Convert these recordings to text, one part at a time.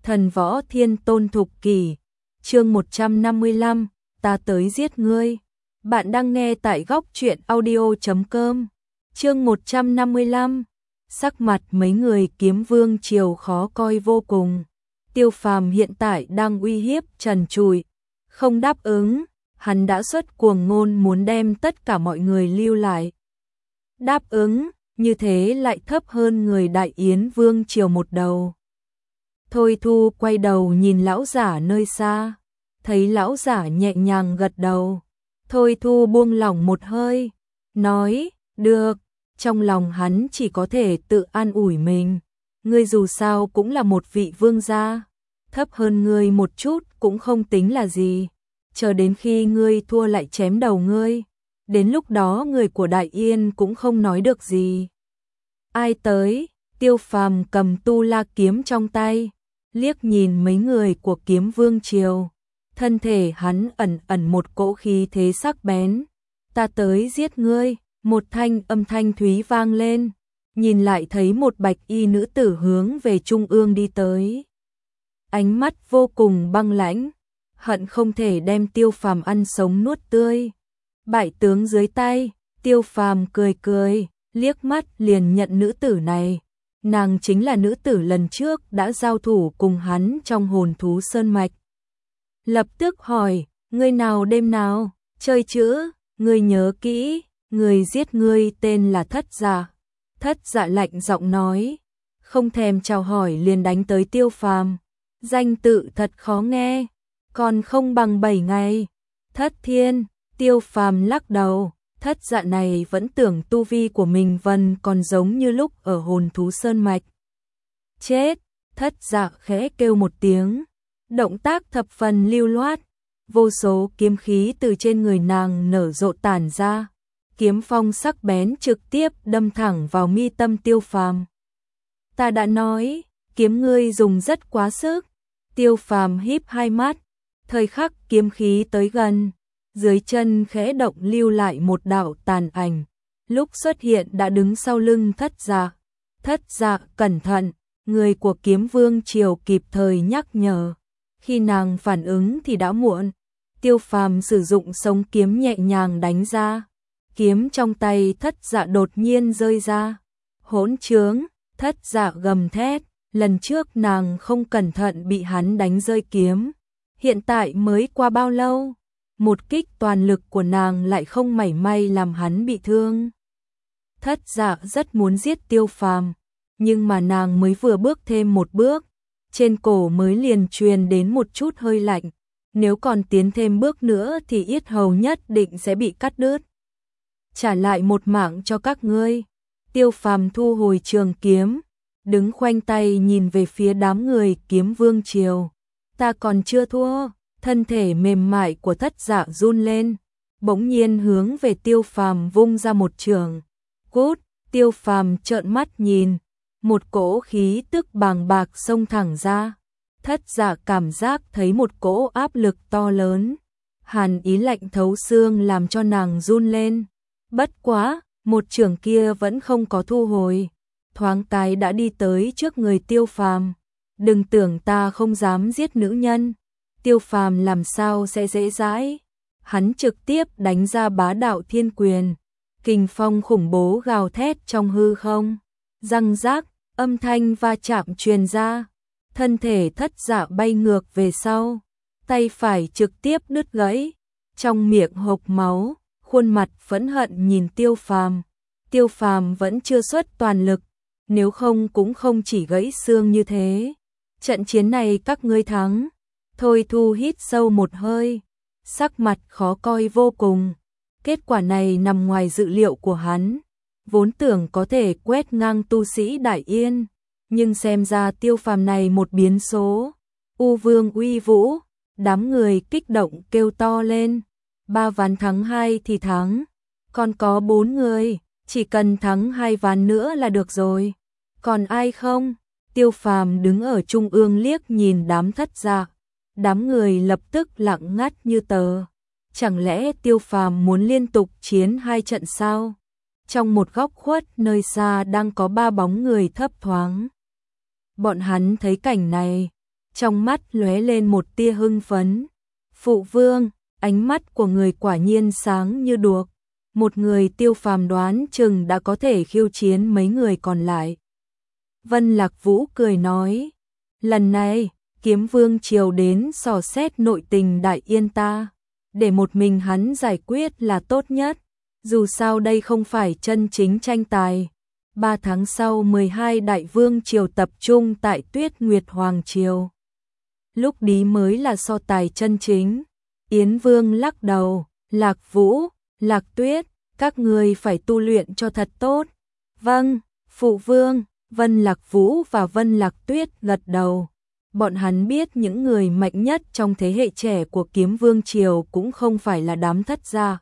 Thần võ thiên tôn thục kỷ, chương 155, ta tới giết ngươi. Bạn đang nghe tại góc truyện audio.com. Chương 155. Sắc mặt mấy người Kiếm Vương triều khó coi vô cùng. Tiêu Phàm hiện tại đang uy hiếp trần trụi, không đáp ứng, hắn đã xuất cuồng ngôn muốn đem tất cả mọi người lưu lại. Đáp ứng, như thế lại thấp hơn người Đại Yến Vương triều một đầu. Thôi Thu quay đầu nhìn lão giả nơi xa, thấy lão giả nhẹ nhàng gật đầu. Thôi Thu buông lỏng một hơi, nói, được, trong lòng hắn chỉ có thể tự an ủi mình. Ngươi dù sao cũng là một vị vương gia, thấp hơn ngươi một chút cũng không tính là gì. Chờ đến khi ngươi thua lại chém đầu ngươi, đến lúc đó người của Đại Yên cũng không nói được gì. Ai tới? Tiêu Phàm cầm tu la kiếm trong tay, liếc nhìn mấy người của Kiếm Vương triều. Thân thể hắn ẩn ẩn một cỗ khí thế sắc bén. Ta tới giết ngươi, một âm thanh thúy vang lên. Nhìn lại thấy một bạch y nữ tử hướng về trung ương đi tới. Ánh mắt vô cùng băng lãnh, hận không thể đem Tiêu Phàm ăn sống nuốt tươi. Bại tướng dưới tay, Tiêu Phàm cười cười, liếc mắt liền nhận nữ tử này. Nàng chính là nữ tử lần trước đã giao thủ cùng hắn trong Hồn Thú Sơn Mạch. Lập tức hỏi, ngươi nào đêm nào, chơi chữ, ngươi nhớ kỹ, người giết ngươi tên là Thất Dạ. Thất Dạ lạnh giọng nói, không thèm chào hỏi liền đánh tới Tiêu Phàm. Danh tự thật khó nghe, còn không bằng 7 ngày. Thất Thiên, Tiêu Phàm lắc đầu. Thất Dạ này vẫn tưởng tu vi của mình vẫn còn giống như lúc ở Hồn Thú Sơn Mạch. Chết! Thất Dạ khẽ kêu một tiếng, động tác thập phần lưu loát, vô số kiếm khí từ trên người nàng nở rộ tản ra, kiếm phong sắc bén trực tiếp đâm thẳng vào mi tâm Tiêu Phàm. Ta đã nói, kiếm ngươi dùng rất quá sức. Tiêu Phàm híp hai mắt, thời khắc kiếm khí tới gần, dưới chân khẽ động lưu lại một đạo tàn ảnh, lúc xuất hiện đã đứng sau lưng Thất Dạ. Thất Dạ cẩn thận, người của Kiếm Vương triều kịp thời nhắc nhở. Khi nàng phản ứng thì đã muộn. Tiêu Phàm sử dụng sống kiếm nhẹ nhàng đánh ra, kiếm trong tay Thất Dạ đột nhiên rơi ra. Hỗn trướng! Thất Dạ gầm thét, lần trước nàng không cẩn thận bị hắn đánh rơi kiếm, hiện tại mới qua bao lâu, một kích toàn lực của nàng lại không mảy may làm hắn bị thương. Thất Dạ rất muốn giết Tiêu Phàm, nhưng mà nàng mới vừa bước thêm một bước, trên cổ mới liền truyền đến một chút hơi lạnh, nếu còn tiến thêm bước nữa thì yết hầu nhất định sẽ bị cắt đứt. Trả lại một mạng cho các ngươi. Tiêu Phàm thu hồi trường kiếm, đứng khoanh tay nhìn về phía đám người Kiếm Vương triều. Ta còn chưa thua. Thân thể mềm mại của Thất Dạ run lên, bỗng nhiên hướng về Tiêu Phàm vung ra một trường. Cút! Tiêu Phàm trợn mắt nhìn, một cỗ khí tức bàng bạc xông thẳng ra. Thất Dạ cảm giác thấy một cỗ áp lực to lớn, hàn ý lạnh thấu xương làm cho nàng run lên. Bất quá, một trường kia vẫn không có thu hồi, thoáng cái đã đi tới trước người Tiêu Phàm. Đừng tưởng ta không dám giết nữ nhân. Tiêu Phàm làm sao sẽ dễ dãi. Hắn trực tiếp đánh ra bá đạo thiên quyền, kình phong khủng bố gào thét trong hư không. Răng rác, âm thanh va chạm truyền ra, thân thể Thất Dạ bay ngược về sau, tay phải trực tiếp đứt gãy, trong miệng hộc máu, khuôn mặt phẫn hận nhìn Tiêu Phàm. Tiêu Phàm vẫn chưa xuất toàn lực, nếu không cũng không chỉ gãy xương như thế. Trận chiến này các ngươi thắng. Thôi Thu hít sâu một hơi, sắc mặt khó coi vô cùng. Kết quả này nằm ngoài dự liệu của hắn, vốn tưởng có thể quét ngang tu sĩ Đại Yên, nhưng xem ra Tiêu Phàm này một biến số. U Vương uy vũ, đám người kích động kêu to lên. 3 ván thắng 2 thì thắng, còn có 4 người, chỉ cần thắng 2 ván nữa là được rồi. Còn ai không? Tiêu Phàm đứng ở trung ương liếc nhìn đám Thất Dạ. Đám người lập tức lặng ngắt như tờ. Chẳng lẽ Tiêu Phàm muốn liên tục chiến 2 trận sao? Trong một góc khuất nơi xa đang có 3 bóng người thấp thoáng. Bọn hắn thấy cảnh này, trong mắt lóe lên một tia hưng phấn. Phụ vương, ánh mắt của người quả nhiên sáng như đuốc. Một người Tiêu Phàm đoán chừng đã có thể khiêu chiến mấy người còn lại. Vân Lạc Vũ cười nói, lần này, Kiếm Vương Triều đến dò xét nội tình Đại Yên ta, để một mình hắn giải quyết là tốt nhất, dù sao đây không phải chân chính tranh tài. 3 tháng sau 12 Đại Vương Triều tập trung tại Tuyết Nguyệt Hoàng Triều. Lúc đi mới là so tài chân chính. Yến Vương lắc đầu, Lạc Vũ, Lạc Tuyết, các người phải tu luyện cho thật tốt. Vâng, Phụ Vương. Vân Lạc Vũ và Vân Lạc Tuyết gật đầu. Bọn hắn biết những người mạnh nhất trong thế hệ trẻ của Kiếm Vương Triều cũng không phải là đám thất gia,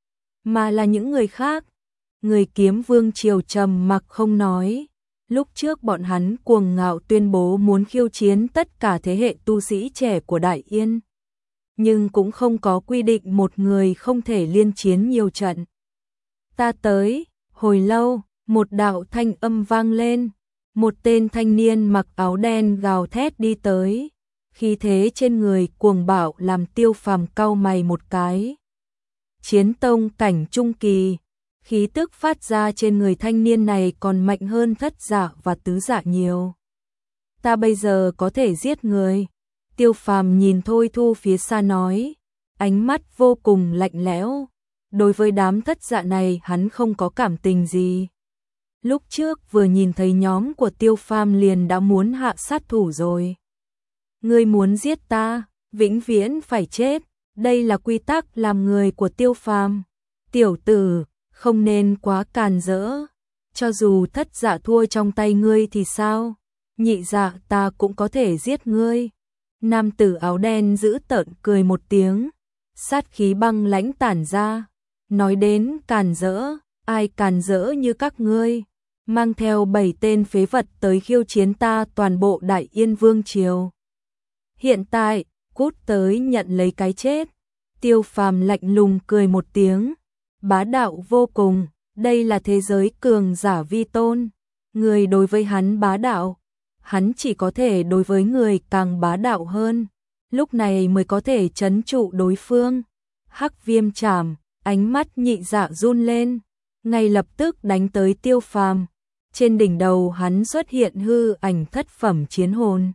mà là những người khác. Người Kiếm Vương Triều trầm mặc không nói. Lúc trước bọn hắn cuồng ngạo tuyên bố muốn khiêu chiến tất cả thế hệ tu sĩ trẻ của Đại Yên, nhưng cũng không có quy định một người không thể liên chiến nhiều trận. Ta tới. Hồi lâu, một đạo thanh âm vang lên. Một tên thanh niên mặc áo đen gào thét đi tới, khí thế trên người cuồng bạo làm Tiêu Phàm cau mày một cái. Chiến tông cảnh trung kỳ, khí tức phát ra trên người thanh niên này còn mạnh hơn thất giả và tứ giả nhiều. Ta bây giờ có thể giết người. Tiêu Phàm nhìn Thôi Thu phía xa nói, ánh mắt vô cùng lạnh lẽo. Đối với đám thất dạ này hắn không có cảm tình gì. Lúc trước vừa nhìn thấy nhóm của Tiêu Phàm liền đã muốn hạ sát thủ rồi. Ngươi muốn giết ta, vĩnh viễn phải chết. Đây là quy tắc làm người của Tiêu Phàm. Tiểu tử, không nên quá càn rỡ. Cho dù thất dạ thua trong tay ngươi thì sao? Nhị dạ ta cũng có thể giết ngươi. Nam tử áo đen giữ tợn cười một tiếng, sát khí băng lãnh tản ra. Nói đến càn rỡ, ai càn rỡ như các ngươi, mang theo 7 tên phế vật tới khiêu chiến ta toàn bộ Đại Yên Vương Triều. Hiện tại, cút tới nhận lấy cái chết. Tiêu Phàm lạnh lùng cười một tiếng, bá đạo vô cùng, đây là thế giới cường giả vi tôn. Người đối với hắn bá đạo, hắn chỉ có thể đối với người càng bá đạo hơn, lúc này mới có thể trấn trụ đối phương. Hắc Viêm Trảm, ánh mắt nhị dạ run lên, ngay lập tức đánh tới Tiêu Phàm. Trên đỉnh đầu hắn xuất hiện hư ảnh thất phẩm chiến hồn.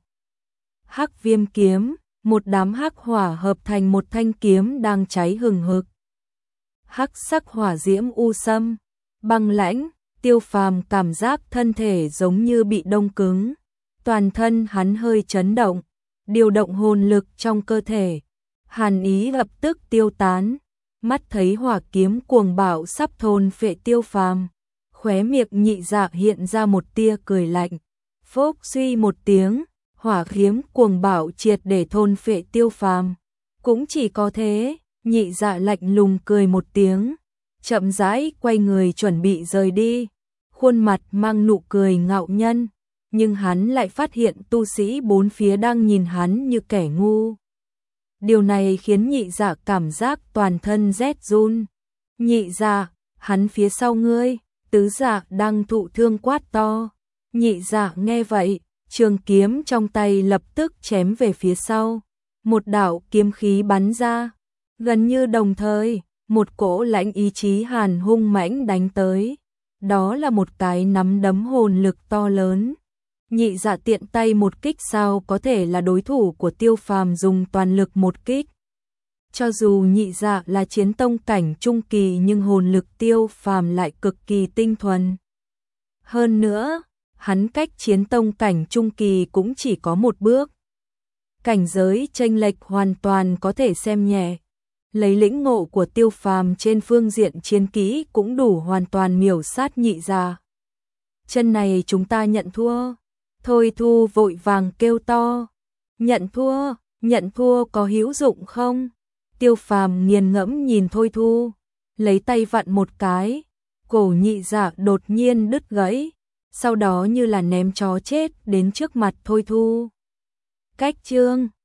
Hắc Viêm Kiếm, một đám hắc hỏa hợp thành một thanh kiếm đang cháy hừng hực. Hắc sắc hỏa diễm u sâm, băng lãnh, Tiêu Phàm cảm giác thân thể giống như bị đông cứng. Toàn thân hắn hơi chấn động, điều động hồn lực trong cơ thể. Hàn ý lập tức tiêu tán, mắt thấy hỏa kiếm cuồng bạo sắp thôn phệ Tiêu Phàm. Khóe miệng nhị dạ hiện ra một tia cười lạnh. Phốc suy một tiếng, hỏa kiếm cuồng bạo triệt để thôn phệ Tiêu Phàm. Cũng chỉ có thế, nhị dạ lạnh lùng cười một tiếng, chậm rãi quay người chuẩn bị rời đi, khuôn mặt mang nụ cười ngạo nhân, nhưng hắn lại phát hiện tu sĩ bốn phía đang nhìn hắn như kẻ ngu. Điều này khiến nhị dạ cảm giác toàn thân rét run. Nhị dạ, hắn phía sau ngươi. Tứ dạ đang thụ thương quát to. Nhị dạ nghe vậy, trường kiếm trong tay lập tức chém về phía sau. Một đạo kiếm khí bắn ra. Gần như đồng thời, một cỗ lãnh ý chí hàn hung mãnh đánh tới. Đó là một cái nắm đấm hồn lực to lớn. Nhị dạ tiện tay một kích sao có thể là đối thủ của Tiêu Phàm dùng toàn lực một kích. Cho dù nhị dạ là chiến tông cảnh trung kỳ nhưng hồn lực Tiêu Phàm lại cực kỳ tinh thuần. Hơn nữa, hắn cách chiến tông cảnh trung kỳ cũng chỉ có một bước. Cảnh giới chênh lệch hoàn toàn có thể xem nhẹ. Lấy lĩnh ngộ của Tiêu Phàm trên phương diện chiến kỹ cũng đủ hoàn toàn miểu sát nhị dạ. Chân này chúng ta nhận thua. Thôi Thu vội vàng kêu to. Nhận thua có hữu dụng không? Tiêu Phàm nghiền ngẫm nhìn Thôi Thu, lấy tay vặn một cái, cổ nhị dạ đột nhiên đứt gãy, sau đó như là ném chó chết đến trước mặt Thôi Thu. Cách chương